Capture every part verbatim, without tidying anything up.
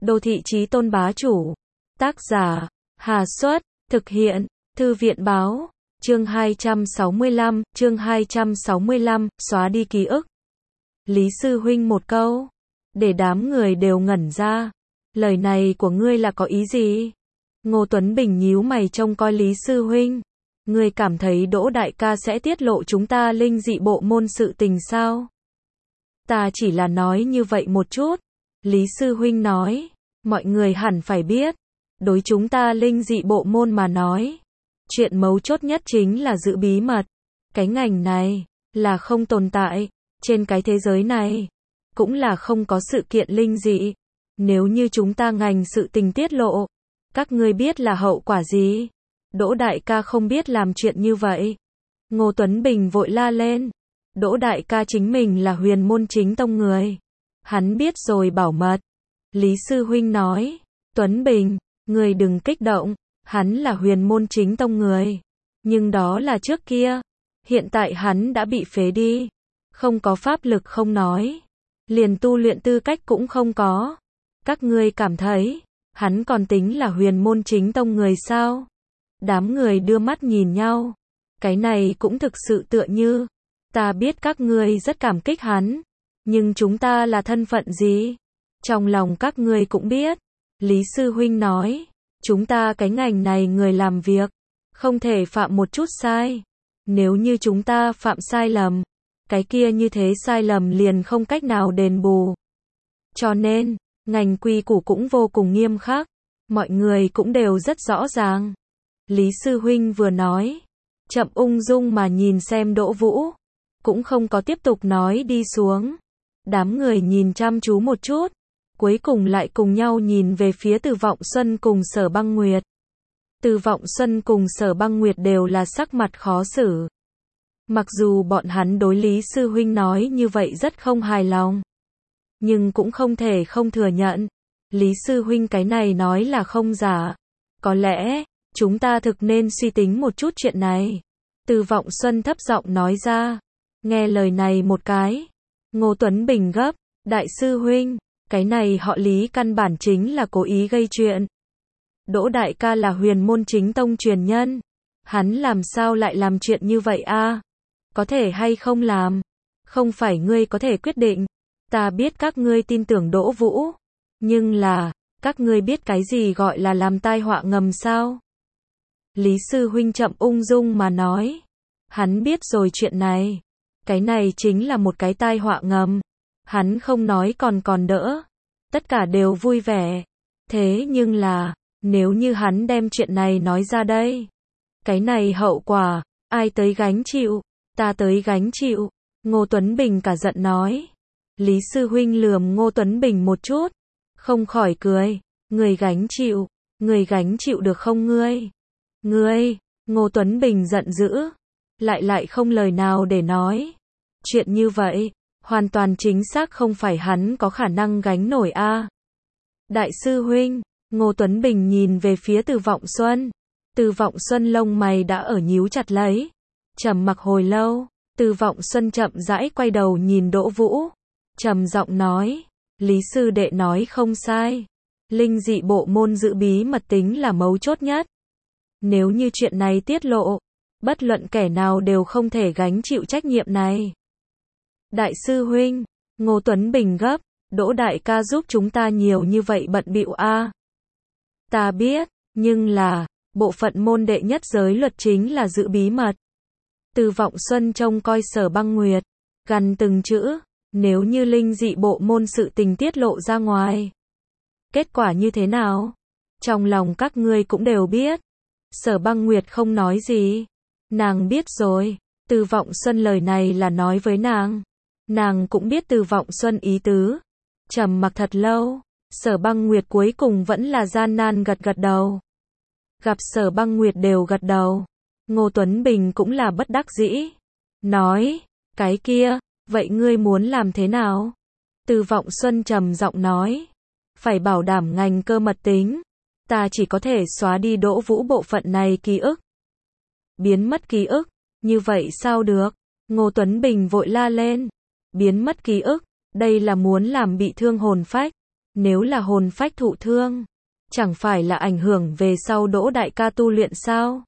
Đô thị chí tôn bá chủ. Tác giả, Hà Xuất, thực hiện, Thư viện báo, chương hai trăm sáu mươi lăm, chương hai trăm sáu mươi lăm, xóa đi ký ức. Lý sư huynh một câu, để đám người đều ngẩn ra. Lời này của ngươi là có ý gì? Ngô Tuấn Bình nhíu mày trông coi Lý sư huynh. Ngươi cảm thấy Đỗ đại ca sẽ tiết lộ chúng ta linh dị bộ môn sự tình sao? Ta chỉ là nói như vậy một chút. Lý sư huynh nói, mọi người hẳn phải biết, đối chúng ta linh dị bộ môn mà nói, chuyện mấu chốt nhất chính là giữ bí mật. Cái ngành này là không tồn tại trên cái thế giới này, cũng là không có sự kiện linh dị. Nếu như chúng ta ngành sự tình tiết lộ, các ngươi biết là hậu quả gì? Đỗ đại ca không biết làm chuyện như vậy. Ngô Tuấn Bình vội la lên. Đỗ đại ca chính mình là huyền môn chính tông người. Hắn biết rồi bảo mật. Lý sư huynh nói, Tuấn Bình, người đừng kích động, hắn là huyền môn chính tông người. Nhưng đó là trước kia. Hiện tại hắn đã bị phế đi. Không có pháp lực không nói. Liền tu luyện tư cách cũng không có. Các ngươi cảm thấy, hắn còn tính là huyền môn chính tông người sao? Đám người đưa mắt nhìn nhau. Cái này cũng thực sự tựa như, ta biết các ngươi rất cảm kích hắn, nhưng chúng ta là thân phận gì? Trong lòng các ngươi cũng biết. Lý sư huynh nói, chúng ta cái ngành này người làm việc, không thể phạm một chút sai. Nếu như chúng ta phạm sai lầm, cái kia như thế sai lầm liền không cách nào đền bù. Cho nên, ngành quy củ cũng vô cùng nghiêm khắc, mọi người cũng đều rất rõ ràng. Lý sư huynh vừa nói, chậm ung dung mà nhìn xem Đỗ Vũ, cũng không có tiếp tục nói đi xuống. Đám người nhìn chăm chú một chút, cuối cùng lại cùng nhau nhìn về phía Từ Vọng Xuân cùng Sở Băng Nguyệt. Từ Vọng Xuân cùng Sở Băng Nguyệt đều là sắc mặt khó xử. Mặc dù bọn hắn đối Lý sư huynh nói như vậy rất không hài lòng, nhưng cũng không thể không thừa nhận. Lý sư huynh cái này nói là không giả. Có lẽ, chúng ta thực nên suy tính một chút chuyện này. Từ Vọng Xuân thấp giọng nói ra. Nghe lời này một cái, Ngô Tuấn Bình gấp, đại sư huynh, cái này họ Lý căn bản chính là cố ý gây chuyện. Đỗ đại ca là huyền môn chính tông truyền nhân, hắn làm sao lại làm chuyện như vậy a? Có thể hay không làm, không phải ngươi có thể quyết định. Ta biết các ngươi tin tưởng Đỗ Vũ, nhưng là, các ngươi biết cái gì gọi là làm tai họa ngầm sao? Lý sư huynh chậm ung dung mà nói, hắn biết rồi chuyện này. Cái này chính là một cái tai họa ngầm. Hắn không nói còn còn đỡ. Tất cả đều vui vẻ. Thế nhưng là, nếu như hắn đem chuyện này nói ra đây, cái này hậu quả, ai tới gánh chịu? Ta tới gánh chịu. Ngô Tuấn Bình cả giận nói. Lý sư huynh lườm Ngô Tuấn Bình một chút, không khỏi cười. Người gánh chịu, người gánh chịu được không ngươi? Ngươi, Ngô Tuấn Bình giận dữ, lại lại không lời nào để nói. Chuyện như vậy, hoàn toàn chính xác không phải hắn có khả năng gánh nổi a. À. Đại sư huynh, Ngô Tuấn Bình nhìn về phía Từ Vọng Xuân. Từ Vọng Xuân lông mày đã ở nhíu chặt lấy. Trầm mặc hồi lâu, Từ Vọng Xuân chậm rãi quay đầu nhìn Đỗ Vũ, trầm giọng nói, Lý sư đệ nói không sai. Linh dị bộ môn giữ bí mật tính là mấu chốt nhất. Nếu như chuyện này tiết lộ, bất luận kẻ nào đều không thể gánh chịu trách nhiệm này. Đại sư huynh, Ngô Tuấn Bình gấp, Đỗ đại ca giúp chúng ta nhiều như vậy bận bịu a. À. Ta biết, nhưng là, bộ phận môn đệ nhất giới luật chính là giữ bí mật. Từ Vọng Xuân trông coi Sở Băng Nguyệt, gằn từng chữ, nếu như linh dị bộ môn sự tình tiết lộ ra ngoài, kết quả như thế nào? Trong lòng các ngươi cũng đều biết. Sở Băng Nguyệt không nói gì. Nàng biết rồi. Từ Vọng Xuân lời này là nói với nàng. Nàng cũng biết Từ Vọng Xuân ý tứ. Trầm mặc thật lâu, Sở Băng Nguyệt cuối cùng vẫn là gian nan gật gật đầu. Gặp Sở Băng Nguyệt đều gật đầu, Ngô Tuấn Bình cũng là bất đắc dĩ. Nói, cái kia, vậy ngươi muốn làm thế nào? Từ Vọng Xuân trầm giọng nói, phải bảo đảm ngành cơ mật tính. Ta chỉ có thể xóa đi Đỗ Vũ bộ phận này ký ức. Biến mất ký ức, như vậy sao được? Ngô Tuấn Bình vội la lên. Biến mất ký ức, đây là muốn làm bị thương hồn phách. Nếu là hồn phách thụ thương, chẳng phải là ảnh hưởng về sau Đỗ đại ca tu luyện sao?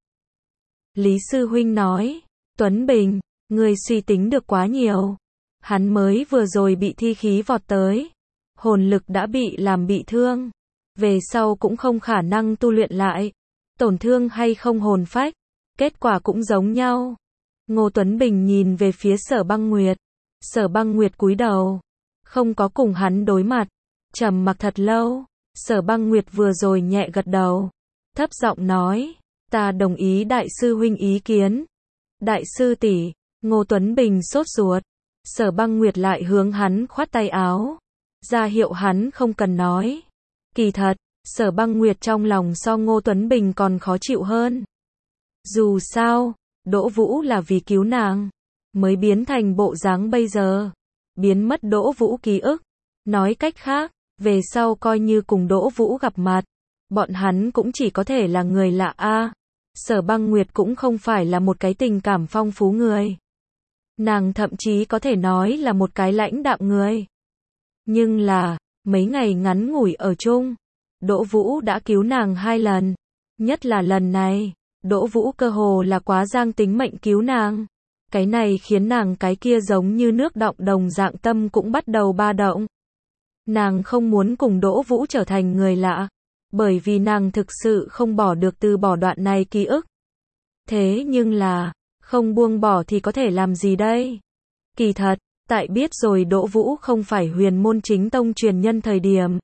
Lý sư huynh nói, Tuấn Bình, ngươi suy tính được quá nhiều. Hắn mới vừa rồi bị thi khí vọt tới, hồn lực đã bị làm bị thương, về sau cũng không khả năng tu luyện lại. Tổn thương hay không hồn phách, kết quả cũng giống nhau. Ngô Tuấn Bình nhìn về phía Sở Băng Nguyệt. Sở Băng Nguyệt cúi đầu, không có cùng hắn đối mặt, trầm mặc thật lâu. Sở Băng Nguyệt vừa rồi nhẹ gật đầu, thấp giọng nói, ta đồng ý đại sư huynh ý kiến. Đại sư tỷ. Ngô Tuấn Bình sốt ruột. Sở Băng Nguyệt lại hướng hắn khoát tay áo, ra hiệu hắn không cần nói. Kỳ thật, Sở Băng Nguyệt trong lòng so Ngô Tuấn Bình còn khó chịu hơn. Dù sao, Đỗ Vũ là vì cứu nàng, mới biến thành bộ dáng bây giờ. Biến mất Đỗ Vũ ký ức. Nói cách khác, về sau coi như cùng Đỗ Vũ gặp mặt, bọn hắn cũng chỉ có thể là người lạ a. Sở Băng Nguyệt cũng không phải là một cái tình cảm phong phú người. Nàng thậm chí có thể nói là một cái lãnh đạm người. Nhưng là, mấy ngày ngắn ngủi ở chung, Đỗ Vũ đã cứu nàng hai lần. Nhất là lần này, Đỗ Vũ cơ hồ là quá giang tính mệnh cứu nàng. Cái này khiến nàng cái kia giống như nước đọng đồng dạng tâm cũng bắt đầu ba động. Nàng không muốn cùng Đỗ Vũ trở thành người lạ, bởi vì nàng thực sự không bỏ được từ bỏ đoạn này ký ức. Thế nhưng là, không buông bỏ thì có thể làm gì đây? Kỳ thật, tại biết rồi Đỗ Vũ không phải huyền môn chính tông truyền nhân thời điểm,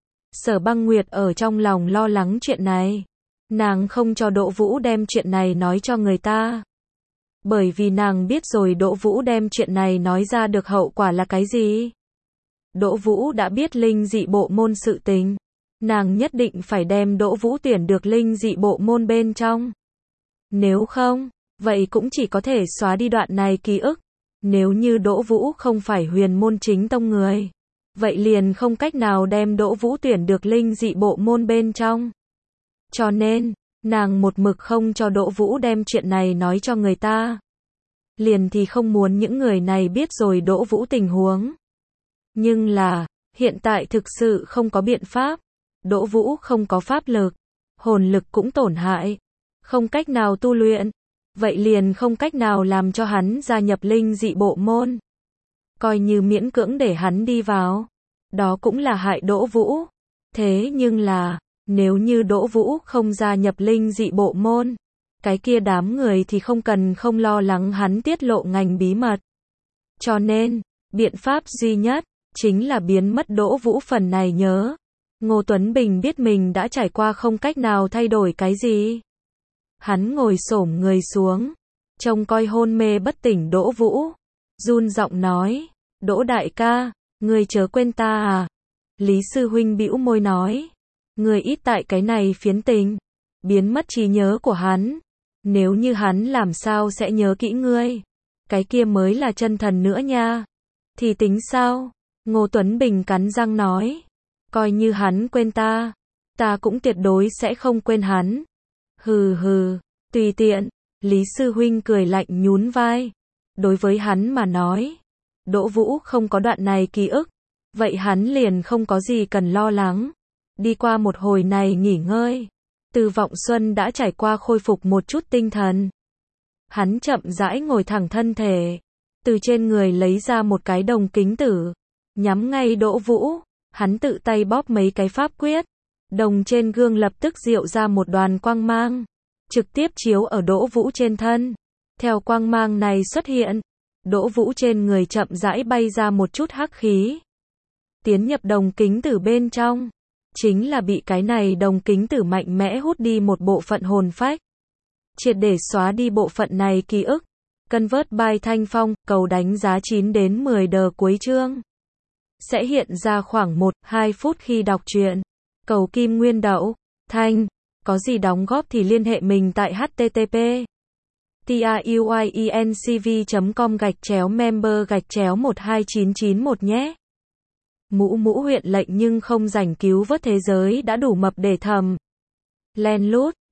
Sở Băng Nguyệt ở trong lòng lo lắng chuyện này. Nàng không cho Đỗ Vũ đem chuyện này nói cho người ta. Bởi vì nàng biết rồi Đỗ Vũ đem chuyện này nói ra được hậu quả là cái gì. Đỗ Vũ đã biết linh dị bộ môn sự tình. Nàng nhất định phải đem Đỗ Vũ tuyển được linh dị bộ môn bên trong. Nếu không, vậy cũng chỉ có thể xóa đi đoạn này ký ức. Nếu như Đỗ Vũ không phải huyền môn chính tông người, vậy liền không cách nào đem Đỗ Vũ tuyển được linh dị bộ môn bên trong. Cho nên, nàng một mực không cho Đỗ Vũ đem chuyện này nói cho người ta. Liền thì không muốn những người này biết rồi Đỗ Vũ tình huống. Nhưng là, hiện tại thực sự không có biện pháp. Đỗ Vũ không có pháp lực, hồn lực cũng tổn hại, không cách nào tu luyện. Vậy liền không cách nào làm cho hắn gia nhập linh dị bộ môn. Coi như miễn cưỡng để hắn đi vào, đó cũng là hại Đỗ Vũ. Thế nhưng là, nếu như Đỗ Vũ không gia nhập linh dị bộ môn, cái kia đám người thì không cần không lo lắng hắn tiết lộ ngành bí mật. Cho nên, biện pháp duy nhất, chính là biến mất Đỗ Vũ phần này nhớ. Ngô Tuấn Bình biết mình đã trải qua không cách nào thay đổi cái gì. Hắn ngồi xổm người xuống, trông coi hôn mê bất tỉnh Đỗ Vũ, run giọng nói, Đỗ đại ca, ngươi chớ quên ta à. Lý sư huynh bĩu môi nói, ngươi ít tại cái này phiến tình, biến mất trí nhớ của hắn. Nếu như hắn làm sao sẽ nhớ kỹ ngươi, cái kia mới là chân thần nữa nha. Thì tính sao? Ngô Tuấn Bình cắn răng nói, coi như hắn quên ta, ta cũng tuyệt đối sẽ không quên hắn. Hừ hừ, tùy tiện. Lý sư huynh cười lạnh nhún vai. Đối với hắn mà nói, Đỗ Vũ không có đoạn này ký ức, vậy hắn liền không có gì cần lo lắng. Đi qua một hồi này nghỉ ngơi, Từ Vọng Xuân đã trải qua khôi phục một chút tinh thần. Hắn chậm rãi ngồi thẳng thân thể, từ trên người lấy ra một cái đồng kính tử, nhắm ngay Đỗ Vũ, hắn tự tay bóp mấy cái pháp quyết. Đồng trên gương lập tức diệu ra một đoàn quang mang, trực tiếp chiếu ở Đỗ Vũ trên thân. Theo quang mang này xuất hiện, Đỗ Vũ trên người chậm rãi bay ra một chút hắc khí, tiến nhập đồng kính tử bên trong. Chính là bị cái này đồng kính tử mạnh mẽ hút đi một bộ phận hồn phách, triệt để xóa đi bộ phận này ký ức. Convert by Thanh Phong, cầu đánh giá chín đến mười đờ cuối chương. Sẽ hiện ra khoảng một đến hai phút khi đọc truyện. Cầu Kim Nguyên Đậu, Thanh, có gì đóng góp thì liên hệ mình tại http truyencv chấm com gạch chéo member gạch chéo một hai chín chín một nhé. Mũ mũ huyện lệnh nhưng không rảnh cứu vớt thế giới đã đủ mập để thầm. Len lút.